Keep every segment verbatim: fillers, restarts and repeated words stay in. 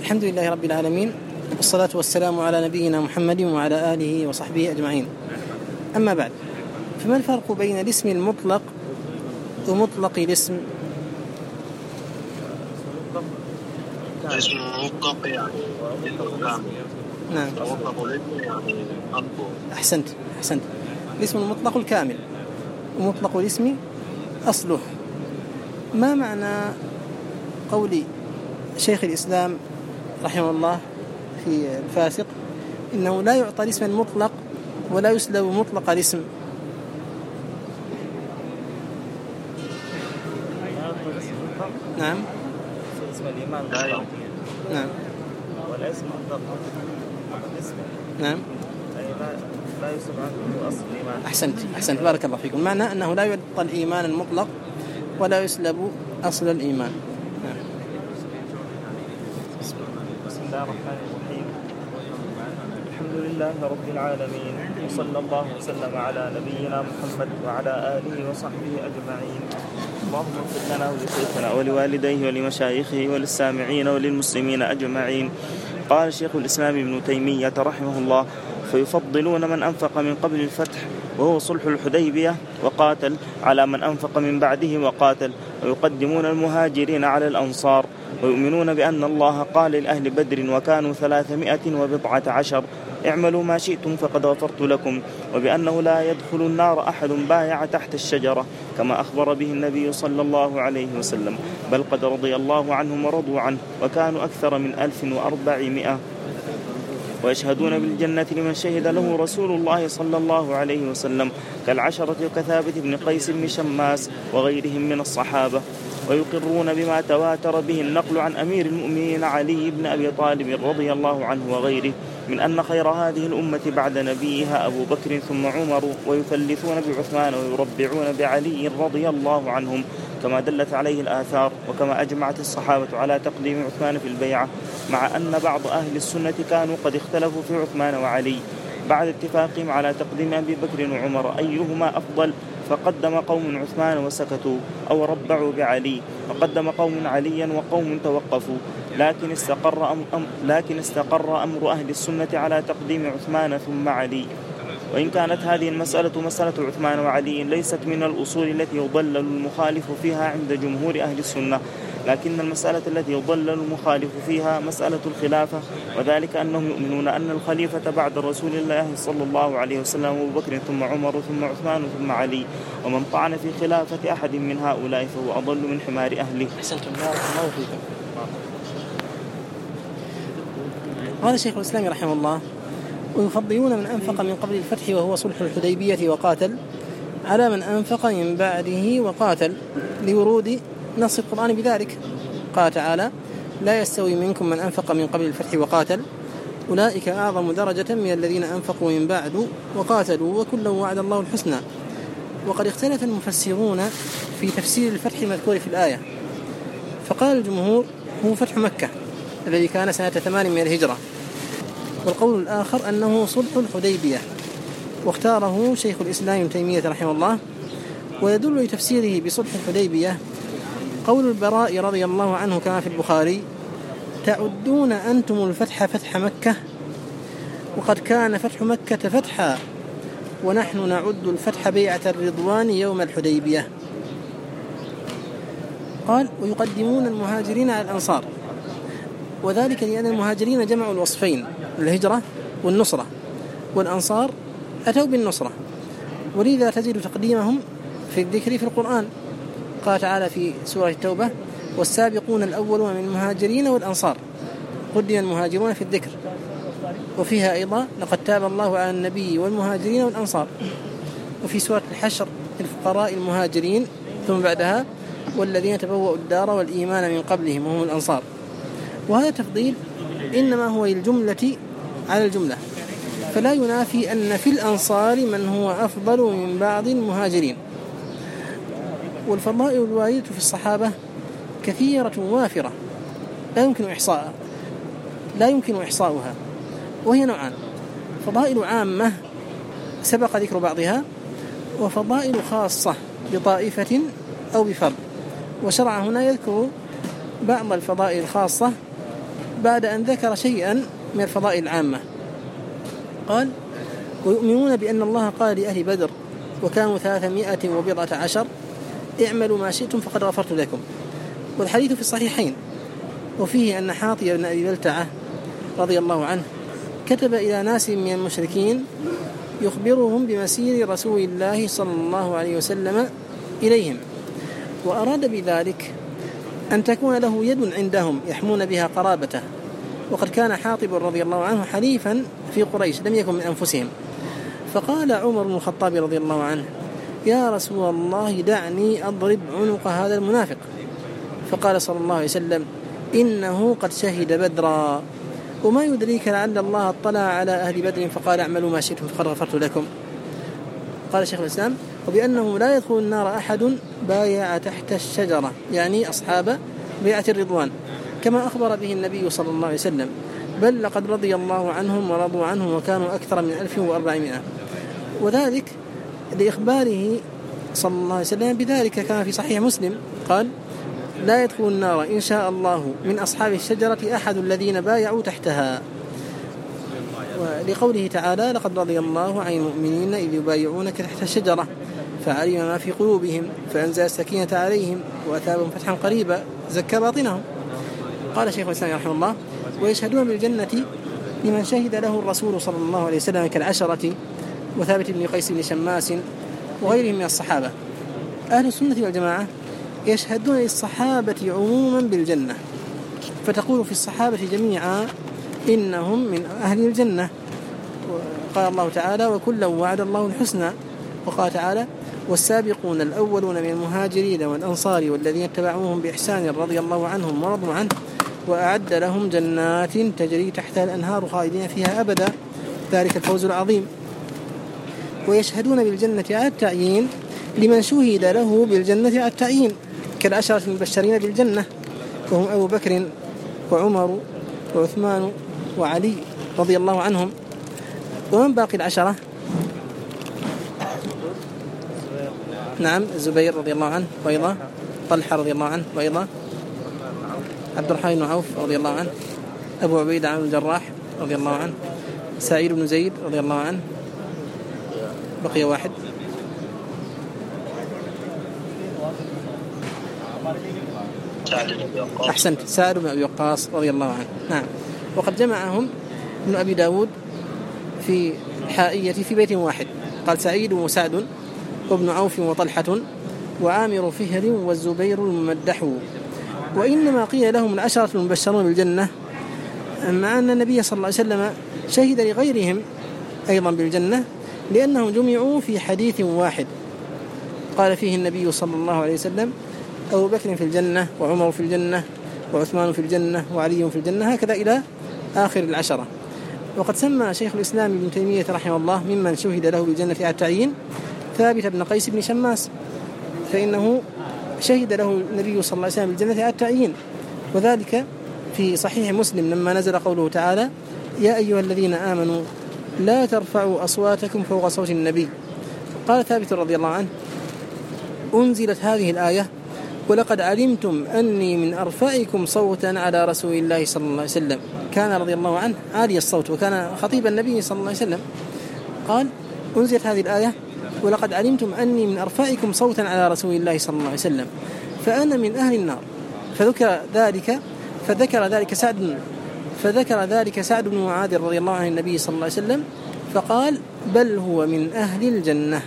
الحمد لله رب العالمين، والصلاة والسلام على نبينا محمد وعلى آله وصحبه أجمعين. أما بعد، فما الفرق بين الاسم المطلق ومطلق الاسم؟ الاسم المطلق يعني كامل. نعم. مطلق الاسم يعني أصله. أحسنت أحسنت الاسم المطلق الكامل ومطلق الاسم أصله. ما معنى قول شيخ الإسلام رحمه الله في الفاسق إنه لا يعطى الاسم المطلق ولا يسلب مطلق الاسم؟ نعم. اسم الإيمان نعم. والاسم مطلق الاسم نعم. لا يسلب عنه أصل الإيمان. أحسنت أحسنت بارك الله فيكم. معنى أنه لا يعطى الإيمان المطلق ولا يسلب أصل الإيمان. نعم. بسم الله الرحمن الرحيم. الحمد لله رب العالمين، وصلى الله وسلم على نبينا محمد وعلى آله وصحبه أجمعين. اللهم اغفر لنا ولشيخنا ولوالديه ولمشايخه وللسامعين وللمسلمين أجمعين. قال شيخ الإسلام ابن تيمية رحمه الله: فيفضلون من أنفق من قبل الفتح وهو صلح الحديبية وقاتل على من أنفق من بعده وقاتل، ويقدمون المهاجرين على الأنصار، ويؤمنون بأن الله قال لأهل بدر وكانوا ثلاثمائة وبضعة عشر: اعملوا ما شئتم فقد غفرت لكم، وبأنه لا يدخل النار أحد بايع تحت الشجرة كما أخبر به النبي صلى الله عليه وسلم، بل قد رضي الله عنهم ورضوا عنه، وكانوا أكثر من ألف وأربعمائة. ويشهدون بالجنة لمن شهد له رسول الله صلى الله عليه وسلم كالعشرة وكثابت بن قيس بن شماس وغيرهم من الصحابة. ويقرون بما تواتر به النقل عن أمير المؤمنين علي بن أبي طالب رضي الله عنه وغيره من أن خير هذه الأمة بعد نبيها أبو بكر ثم عمر، ويثلثون بعثمان ويربعون بعلي رضي الله عنهم كما دلت عليه الآثار، وكما أجمعت الصحابة على تقديم عثمان في البيعة، مع أن بعض أهل السنة كانوا قد اختلفوا في عثمان وعلي بعد اتفاقهم على تقديم أبي بكر وعمر أيهما أفضل، فقدم قوم عثمان وسكتوا، أو ربعوا بعلي، وقدم قوم عليا وقوم توقفوا، لكن استقر, أم أم لكن استقر أمر أهل السنة على تقديم عثمان ثم علي. وإن كانت هذه المسألة مسألة عثمان وعلي ليست من الأصول التي يضلل المخالف فيها عند جمهور أهل السنة، لكن المسألة التي يضلل المخالف فيها مسألة الخلافة، وذلك أنهم يؤمنون أن الخليفة بعد رسول الله صلى الله عليه وسلم أبو بكر ثم عمر ثم عثمان ثم علي، ومن طعن في خلافة أحد من هؤلاء فهو أضل من حمار أهله. أحسنتم بارك الله فيكم. قال شيخ الإسلام رحمه الله: ويفضلون من أنفق من قبل الفتح وهو صلح الحديبية وقاتل على من أنفق من بعده وقاتل، لورود نص القرآن بذلك. قال تعالى: لا يستوي منكم من أنفق من قبل الفتح وقاتل أولئك أعظم درجة من الذين أنفقوا من بعد وقاتلوا وكلا وعد الله الحسنى. وقد اختلف المفسرون في تفسير الفتح المذكور في الآية، فقال الجمهور هو فتح مكة الذي كان سنة ثمان من الهجرة، والقول الآخر أنه صلح الحديبية، واختاره شيخ الإسلام ابن تيمية رحمه الله. ويدل لتفسيره بصلح الحديبية قول البراء رضي الله عنه كما في البخاري: تعدون أنتم الفتح فتح مكة وقد كان فتح مكة فتحا ونحن نعد الفتح بيعة الرضوان يوم الحديبية. قال: ويقدمون المهاجرين على الأنصار، وذلك لأن المهاجرين جمعوا الوصفين الهجرة والنصرة، والأنصار أتوا بالنصرة، ولذا تجد تقديمهم في الذكر في القرآن. قال تعالى في سورة التوبة: والسابقون الأولون من المهاجرين والأنصار، قدم المهاجرون في الذكر. وفيها أيضا: لقد تاب الله على النبي والمهاجرين والأنصار. وفي سورة الحشر: الفقراء المهاجرين، ثم بعدها: والذين تبوأوا الدار والإيمان من قبلهم وهم الأنصار. وهذا تفضيل إنما هو الجملة على الجملة، فلا ينافي أن في الأنصار من هو أفضل من بعض المهاجرين. والفضائل الواردة في الصحابة كثيرة وافرة لا يمكن إحصاءها لا يمكن إحصاؤها وهي نوعان: فضائل عامة سبق ذكر بعضها، وفضائل خاصة بطائفة أو بفرد. وشرع هنا يذكر بعض الفضائل الخاصة بعد أن ذكر شيئا من الفضائل العامة. قال: ويؤمنون بأن الله قال لأهل بدر وكانوا ثلاثمائة وبضعة عشر: اعملوا ما شئتم فقد غفرت لكم. والحديث في الصحيحين، وفيه أن حاطب بن أبي بلتعة رضي الله عنه كتب إلى ناس من المشركين يخبرهم بمسير رسول الله صلى الله عليه وسلم إليهم، وأراد بذلك أن تكون له يد عندهم يحمون بها قرابته، وقد كان حاطب رضي الله عنه حليفا في قريش لم يكن من أنفسهم. فقال عمر بن الخطاب رضي الله عنه: يا رسول الله دعني أضرب عنق هذا المنافق. فقال صلى الله عليه وسلم: إنه قد شهد بدرا، وما يدريك لعل الله اطلع على أهل بدر فقال اعملوا ما شئتم فقد غفرت لكم. قال شيخ الإسلام: وبأنه لا يدخل النار أحد بايع تحت الشجرة، يعني أصحاب بيعة الرضوان، كما أخبر به النبي صلى الله عليه وسلم، بل لقد رضي الله عنهم ورضوا عنهم وكانوا أكثر من ألف وأربعمائة. وذلك لإخباره صلى الله عليه وسلم بذلك كما في صحيح مسلم قال: لا يدخل النار إن شاء الله من أصحاب الشجرة أحد الذين بايعوا تحتها. ولقوله تعالى: لقد رضي الله عن المؤمنين إذ يبايعونك تحت الشجرة فعلم ما في قلوبهم فأنزل السكينة عليهم وأثابهم فتحا قريبا زكى باطنهم. قال شيخ الإسلام رحمه الله: ويشهدون بالجنة لمن شهد له الرسول صلى الله عليه وسلم كالعشرة وثابت بن قيس بن شماس وغيرهم من الصحابة. أهل السنة والجماعة يشهدون للصحابة عموما بالجنة، فتقول في الصحابة جميعا إنهم من أهل الجنة. قال الله تعالى: وكلا وعد الله الحسنى. وقال تعالى: والسابقون الأولون من المهاجرين والأنصار والذين اتبعوهم بإحسان رضي الله عنهم ورضوا عنه وأعد لهم جنات تجري تحتها الأنهار خالدين فيها أبدا ذلك الفوز العظيم. ويشهدون بالجنة على التعيين لمن شهد له بالجنة على التعيين كالعشرة المبشرين بالجنة، وهم أبو بكر وعمر وعثمان وعلي رضي الله عنهم. ومن باقي العشرة؟ نعم، الزبير رضي الله عنه، وأيضا طلحة رضي الله عنه، وأيضا عبد الرحمن بن عوف رضي الله عنه، أبو عبيدة عن الجراح رضي الله عنه، سعيد بن زيد رضي الله عنه. بقي واحد. أحسنت، سعد بن أبي وقاص رضي الله عنه. نعم. وقد جمعهم ابن أبي داود في حائية في بيت واحد، قال: سعيد وسعد وابن عوف وطلحة وعامر فهر والزبير الممدح. وإنما قيل لهم العشرة المبشرون بالجنة مع أن النبي صلى الله عليه وسلم شهد لغيرهم أيضا بالجنة، لأنهم جمعوا في حديث واحد قال فيه النبي صلى الله عليه وسلم: أبو بكر في الجنة وعمر في الجنة وعثمان في الجنة وعلي في الجنة، هكذا إلى آخر العشرة. وقد سمى شيخ الإسلام ابن تيمية رحمه الله ممن شهد له بالجنة على التعيين ثابت بن قيس بن شماس، فإنه شهد له النبي صلى الله عليه وسلم بالجنة على التعيين، وذلك في صحيح مسلم لما نزل قوله تعالى: يا أيها الذين آمنوا لا ترفعوا أصواتكم فوق صوت النبي. قال ثابت رضي الله عنه: أنزلت هذه الآية: ولقد علمتم أني من أرفعكم صوتا على رسول الله صلى الله عليه وسلم. كان رضي الله عنه عالي الصوت وكان خطيب النبي صلى الله عليه وسلم. قال: أنزلت هذه الآية: ولقد علمتم أني من أرفعكم صوتا على رسول الله صلى الله عليه وسلم فأنا من أهل النار. فذكر ذلك فذكر ذلك سعد فذكر ذلك سعد بن معاذ رضي الله عنه النبي صلى الله عليه وسلم فقال: بل هو من أهل الجنة.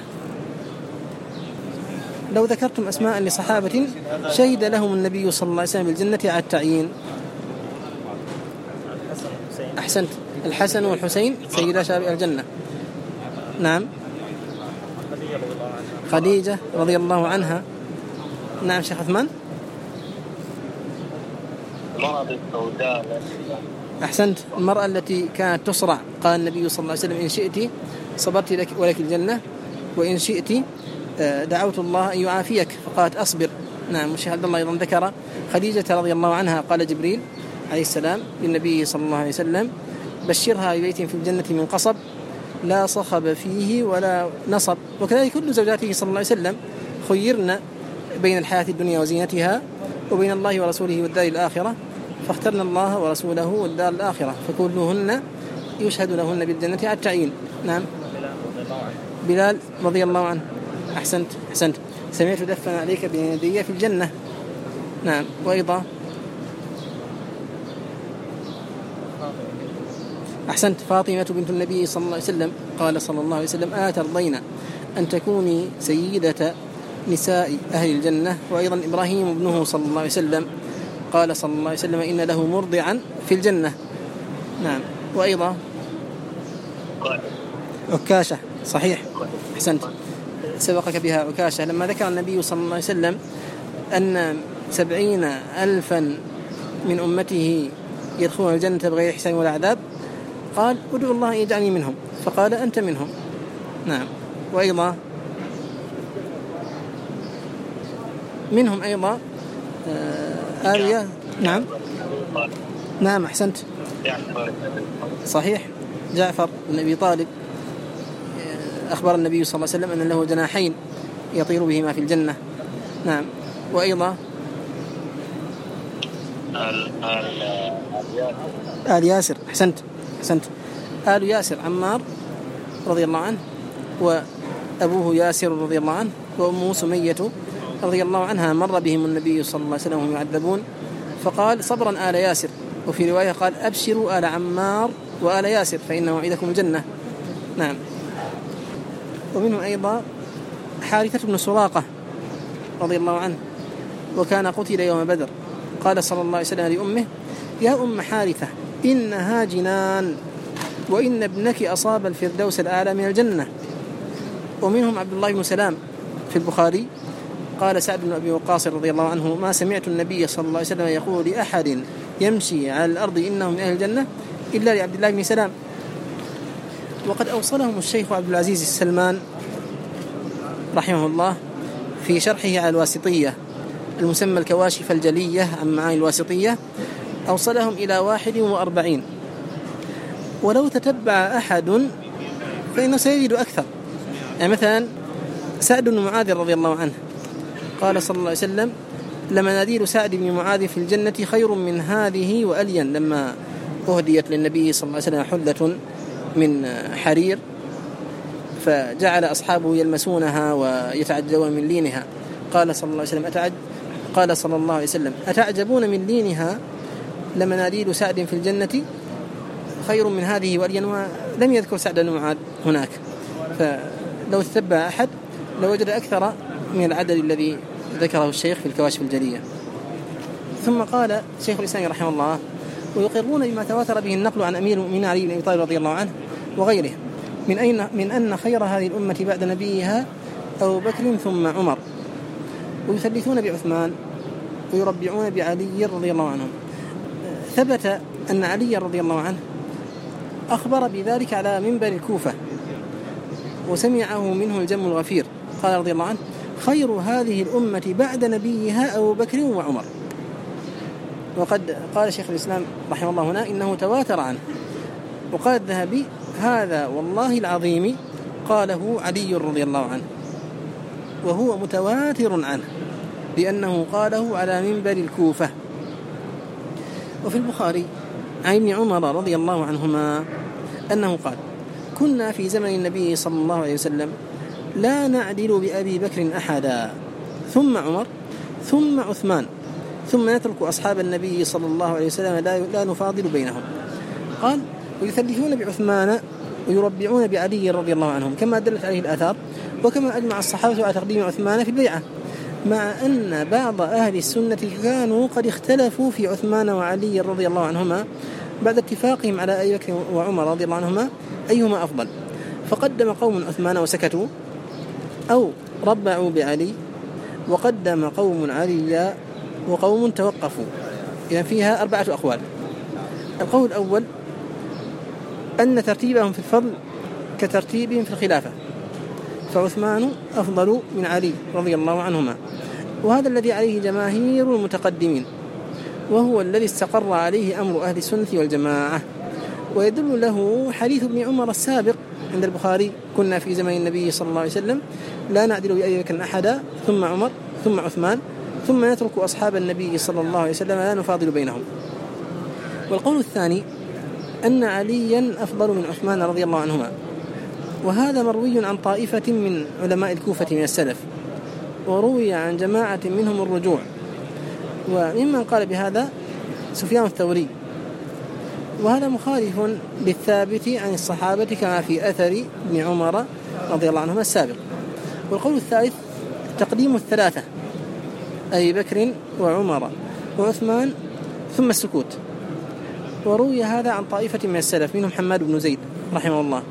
لو ذكرتم أسماء لصحابة شهد لهم النبي صلى الله عليه وسلم بالجنة على التعيين. أحسنت، الحسن والحسين سيدا شباب الجنة. نعم، خديجة رضي الله عنها. نعم شيخ عثمان. أحسنت، المرأة التي كانت تصرع، قال النبي صلى الله عليه وسلم: إن شئت صبرت لك ولك الجنة، وإن شئت دعوت الله أن يعافيك، فقالت أصبر. نعم. الشيخ عبد الله أيضا ذكر خديجة رضي الله عنها، قال جبريل عليه السلام للنبي صلى الله عليه وسلم: بشرها ببيت في الجنة من قصب لا صخب فيه ولا نصب. وكذلك كل زوجاته صلى الله عليه وسلم خيرنا بين الحياة الدنيا وزينتها وبين الله ورسوله والدار الآخرة، فاخترن الله ورسوله والدار الآخرة، فكلهن يشهد لهن بالجنة على التعيين. نعم. بلال رضي الله عنه. أحسنت أحسنت سمعت دفن عليك بيدي في الجنة. نعم. وأيضا أحسنت فاطمة بنت النبي صلى الله عليه وسلم قال صلى الله عليه وسلم: أترضين أن تكوني سيدة نساء أهل الجنة؟ وأيضا إبراهيم ابنه صلى الله عليه وسلم قال صلى الله عليه وسلم: إن له مرضعا في الجنة. نعم. وأيضا عكاشة. صحيح أحسنت سبقك بها عكاشة لما ذكر النبي صلى الله عليه وسلم أن سبعين ألفا من أمته يدخلون الجنة بغير حساب ولا عذاب، قال: ادعو الله أن يجعلني منهم، فقال: أنت منهم. نعم. وأيضا منهم أيضا آلية. نعم نعم أحسنت صحيح جعفر بن أبي طالب أخبر النبي صلى الله عليه وسلم أن له جناحين يطير بهما في الجنة. نعم. وأيضا آل ياسر. أحسنت أحسنت آل ياسر عمار رضي الله عنه، وأبوه ياسر رضي الله عنه، وأمه سمية رضي الله عنها. مر بهم النبي صلى الله عليه وسلم وهم يعذبون فقال: صبرا آل ياسر. وفي رواية قال: أبشروا آل عمار وآل ياسر فإن موعدكم الجنة. نعم. ومنهم أيضا حارثة بن سراقة رضي الله عنه، وكان قتل يوم بدر. قال صلى الله عليه وسلم لأمه: يا أم حارثة إنها جنان، وإن ابنك أصاب الفردوس الأعلى من الجنة. ومنهم عبد الله بن سلام في البخاري قال سعد بن أبي وقاص رضي الله عنه: ما سمعت النبي صلى الله عليه وسلم يقول لأحد يمشي على الأرض إنه من أهل الجنة إلا لعبد الله بن سلام. وقد أوصلهم الشيخ عبد العزيز السلمان رحمه الله في شرحه على الواسطية المسمى الكواشف الجلية عن معاني الواسطية، أوصلهم إلى واحد وأربعين. ولو تتبع أحد فإنه سيجد أكثر. يعني مثلا سعد بن معاذ رضي الله عنه قال صلى الله عليه وسلم: لمناديل سعد بن معاذ في الجنة خير من هذه وألين. لما أهديت للنبي صلى الله عليه وسلم حلة من حرير فجعل أصحابه يلمسونها ويتعجبون من لينها، قال صلى الله عليه وسلم: أتعج... قال صلى الله عليه وسلم: أتعجبون من لينها؟ لمناديل سعد في الجنة خير من هذه وألين. ولم يذكر سعد بن معاذ هناك، فلو تتبع أحد لوجد أكثر من العدد الذي ذكره الشيخ في الكواشف الجلية. ثم قال شيخ الإسلام رحمه الله: ويقرون بما تواتر به النقل عن أمير المؤمنين علي بن أبي طالب رضي الله عنه وغيره من أين من أن خير هذه الأمة بعد نبيها أبو بكر ثم عمر، ويثلثون بعثمان ويربعون بعلي رضي الله عنه. ثبت أن علي رضي الله عنه أخبر بذلك على منبر الكوفة وسمعه منه الجم الغفير، قال رضي الله عنه: خير هذه الأمة بعد نبيها أبو بكر وعمر. وقد قال شيخ الإسلام رحمه الله هنا إنه تواتر عنه. وقال الذهبي: هذا والله العظيم قاله علي رضي الله عنه، وهو متواتر عنه لأنه قاله على منبر الكوفة. وفي البخاري عن ابن عمر رضي الله عنهما أنه قال: كنا في زمن النبي صلى الله عليه وسلم لا نعدل بأبي بكر أحدا، ثم عمر، ثم عثمان، ثم نترك أصحاب النبي صلى الله عليه وسلم لا نفاضل بينهم. قال: ويثلثون بعثمان ويربعون بعلي رضي الله عنهم، كما دلت عليه الآثار، وكما أجمع الصحابة على تقديم عثمان في البيعة، مع أن بعض أهل السنة كانوا قد اختلفوا في عثمان وعلي رضي الله عنهما بعد اتفاقهم على أبي بكر وعمر رضي الله عنهما أيهما أفضل، فقدم قوم عثمان وسكتوا، أو ربعوا بعلي، وقدم قوم علي وقوم توقفوا. يعني فيها أربعة أقوال. القول الأول أن ترتيبهم في الفضل كترتيبهم في الخلافة، فعثمان أفضل من علي رضي الله عنهما، وهذا الذي عليه جماهير المتقدمين، وهو الذي استقر عليه أمر أهل السنة والجماعة. ويدل له حديث ابن عمر السابق عند البخاري: كنا في زمن النبي صلى الله عليه وسلم لا نعدل بأبي بكر أحدا، ثم عمر، ثم عثمان، ثم نترك أصحاب النبي صلى الله عليه وسلم لا نفاضل بينهم. والقول الثاني أن عليا أفضل من عثمان رضي الله عنهما، وهذا مروي عن طائفة من علماء الكوفة من السلف، وروي عن جماعة منهم الرجوع، وممن قال بهذا سفيان الثوري، وهذا مخالف للثابت عن الصحابة كما في أثر ابن عمر رضي الله عنهما السابق. والقول الثالث تقديم الثلاثة أبي بكر وعمر وعثمان ثم السكوت، وروي هذا عن طائفة من السلف منهم حماد بن زيد رحمه الله،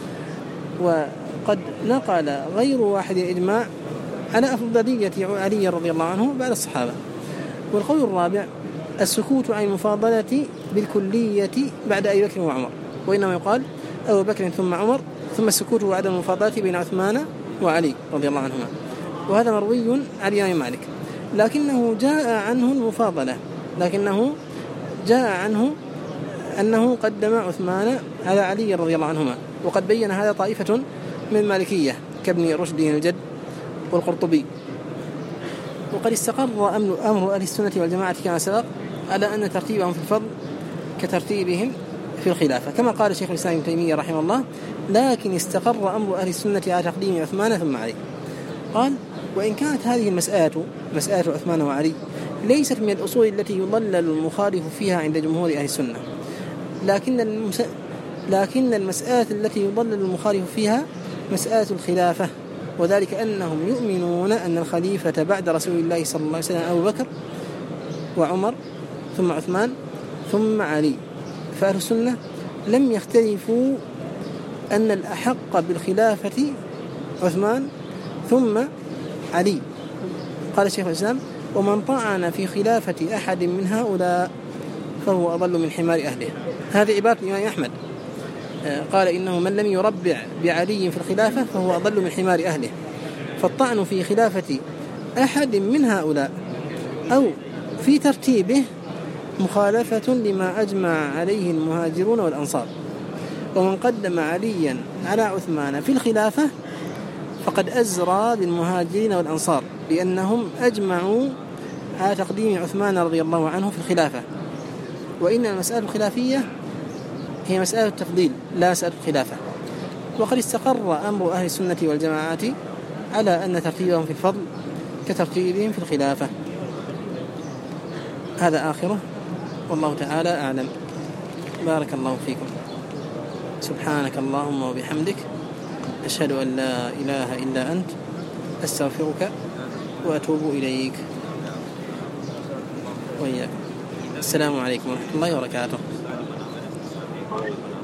وقد نقل غير واحد الإجماع على أفضلية علي رضي الله عنه بعد الصحابة. والقول الرابع السكوت عن المفاضلة بالكلية بعد أبي بكر وعمر، وإنما يقال أبو بكر ثم عمر ثم السكوت بعد المفاضلة بين عثمان وعلي رضي الله عنهما، وهذا مروي عن الإمام مالك، لكنه جاء عنه المفاضلة، لكنه جاء عنه أنه قدم عثمان على علي رضي الله عنهما، وقد بين هذا طائفة من المالكية كابن رشد الجد والقرطبي. وقد استقر أمر أهل السنة والجماعة كما سبق على أن ترتيبهم في الفضل كترتيبهم في الخلافة، كما قال شيخ الإسلام ابن تيمية رحمه الله: لكن استقر أمر أهل السنة على تقديم عثمان ثم علي. قال: وإن كانت هذه المسألة مسألة عثمان وعلي ليست من الأصول التي يضلل المخالف فيها عند جمهور أهل السنة، لكن المس... لكن المسألة التي يضلل المخالف فيها مسألة الخلافة، وذلك أنهم يؤمنون أن الخليفة بعد رسول الله صلى الله عليه وسلم أبو بكر وعمر ثم عثمان ثم علي، فأهل السنة لم يختلفوا أن الأحق بالخلافة عثمان ثم علي. قال شيخ الإسلام: ومن طعن في خلافة أحد من هؤلاء فهو أضل من حمار أهله. هذه عبارة الإمام أحمد، قال: إنه من لم يربع بعلي في الخلافة فهو أضل من حمار أهله. فالطعن في خلافة أحد من هؤلاء أو في ترتيبه مخالفة لما أجمع عليه المهاجرون والأنصار، ومن قدم عليا على عثمان في الخلافة فقد أزرى بالمهاجرين والأنصار، لأنهم أجمعوا على تقديم عثمان رضي الله عنه في الخلافة. وإن المسألة الخلافية هي مسألة التفضيل لا مسألة الخلافة. وقد استقر أمر أهل السنة والجماعة على أن ترتيبهم في الفضل كترتيبهم في الخلافة. هذا آخره، والله تعالى أعلم. بارك الله فيكم. سبحانك اللهم وبحمدك، أشهد أن لا إله إلا أنت، أستغفرك وأتوب إليك. وإياكم. السلام عليكم ورحمة الله وبركاته.